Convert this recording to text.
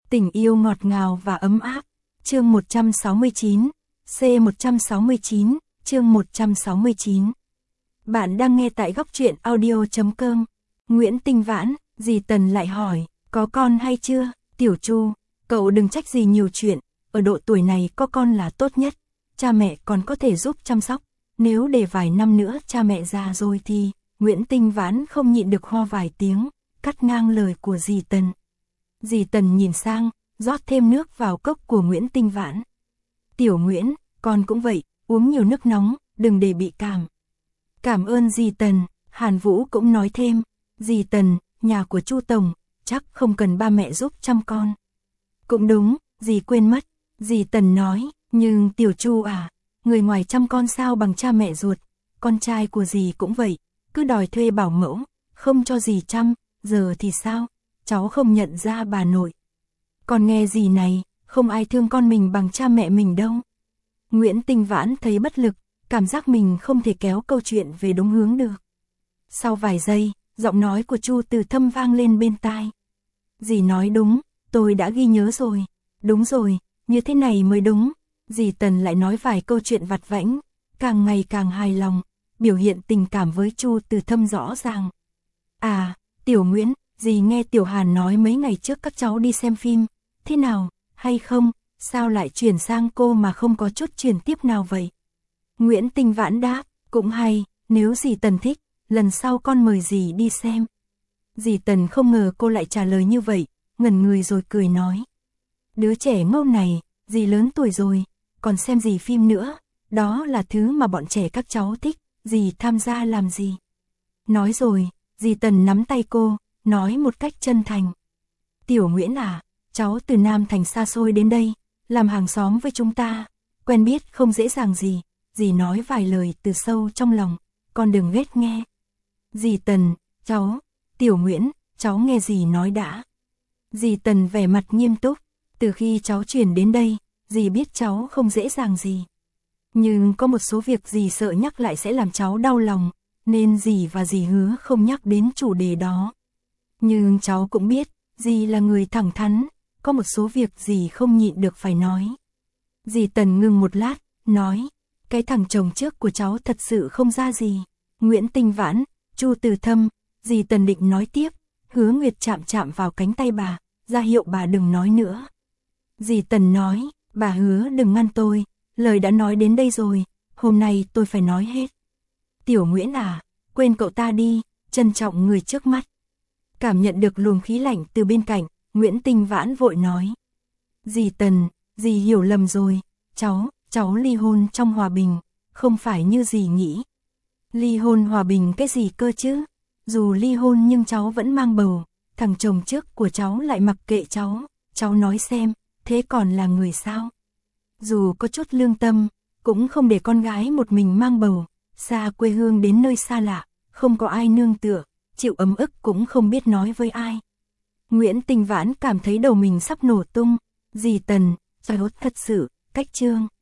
Tình yêu ngọt ngào và ấm áp. Chương 169, C169, chương 169. Bạn đang nghe tại góc truyện audio.com. Nguyễn Tinh Vãn, dì Tần lại hỏi, có con hay chưa? Tiểu Chu, cậu đừng trách dì nhiều chuyện, ở độ tuổi này có con là tốt nhất, cha mẹ còn có thể giúp chăm sóc, nếu để vài năm nữa cha mẹ già rồi thì, Nguyễn Tinh Vãn không nhịn được ho vài tiếng, cắt ngang lời của dì Tần. Dì Tần nhìn sang, rót thêm nước vào cốc của Nguyễn Tinh Vãn. Tiểu Nguyễn, con cũng vậy, uống nhiều nước nóng, đừng để bị cảm. Cảm ơn dì Tần. Hàn Vũ cũng nói thêm, dì Tần, nhà của Chu Tổng, chắc không cần ba mẹ giúp chăm con. Cũng đúng, dì quên mất, dì Tần nói, nhưng Tiểu Chu à, người ngoài chăm con sao bằng cha mẹ ruột, con trai của dì cũng vậy, cứ đòi thuê bảo mẫu, không cho dì chăm, giờ thì sao, cháu không nhận ra bà nội. Còn nghe dì này, không ai thương con mình bằng cha mẹ mình đâu. Nguyễn Tinh Vãn thấy bất lực, cảm giác mình không thể kéo câu chuyện về đúng hướng được. Sau vài giây, giọng nói của Chu Từ Thâm vang lên bên tai. Dì nói đúng, tôi đã ghi nhớ rồi. Đúng rồi, như thế này mới đúng. Dì Tần lại nói vài câu chuyện vặt vãnh, càng ngày càng hài lòng, biểu hiện tình cảm với Chu Từ Thâm rõ ràng. À, Tiểu Nguyễn, dì nghe Tiểu Hàn nói mấy ngày trước các cháu đi xem phim, thế nào, hay không, sao lại chuyển sang cô mà không có chút chuyển tiếp nào vậy? Nguyễn Tinh Vãn đáp, cũng hay, nếu dì Tần thích, lần sau con mời dì đi xem. Dì Tần không ngờ cô lại trả lời như vậy, ngẩn người rồi cười nói. Đứa trẻ ngốc này, dì lớn tuổi rồi, còn xem gì phim nữa, đó là thứ mà bọn trẻ các cháu thích, dì tham gia làm gì? Nói rồi, dì Tần nắm tay cô, nói một cách chân thành. Tiểu Nguyễn à, cháu từ Nam Thành xa xôi đến đây, làm hàng xóm với chúng ta, quen biết không dễ dàng gì, dì nói vài lời từ sâu trong lòng, con đừng ghét nghe. Dì Tần, cháu, Tiểu Nguyễn, cháu nghe dì nói đã. Dì Tần vẻ mặt nghiêm túc, từ khi cháu chuyển đến đây, dì biết cháu không dễ dàng gì. Nhưng có một số việc dì sợ nhắc lại sẽ làm cháu đau lòng, nên dì và dì hứa không nhắc đến chủ đề đó. Nhưng cháu cũng biết, dì là người thẳng thắn, có một số việc dì không nhịn được phải nói. Dì Tần ngừng một lát, nói, cái thằng chồng trước của cháu thật sự không ra gì. Nguyễn Tinh Vãn, Chu Từ Thâm, dì Tần định nói tiếp, Hứa Nguyệt chạm chạm vào cánh tay bà, ra hiệu bà đừng nói nữa. Dì Tần nói, bà hứa đừng ngăn tôi, lời đã nói đến đây rồi, hôm nay tôi phải nói hết. Tiểu Nguyễn à, quên cậu ta đi, trân trọng người trước mắt. Cảm nhận được luồng khí lạnh từ bên cạnh, Nguyễn Tinh Vãn vội nói. Dì Tần, dì hiểu lầm rồi, cháu ly hôn trong hòa bình, không phải như dì nghĩ. Ly hôn hòa bình cái gì cơ chứ? Dù ly hôn nhưng cháu vẫn mang bầu, thằng chồng trước của cháu lại mặc kệ cháu nói xem, thế còn là người sao? Dù có chút lương tâm, cũng không để con gái một mình mang bầu, xa quê hương đến nơi xa lạ, không có ai nương tựa, chịu ấm ức cũng không biết nói với ai. Nguyễn Tinh Vãn cảm thấy đầu mình sắp nổ tung, dì Tần, trời ơi thật sự, cách trương.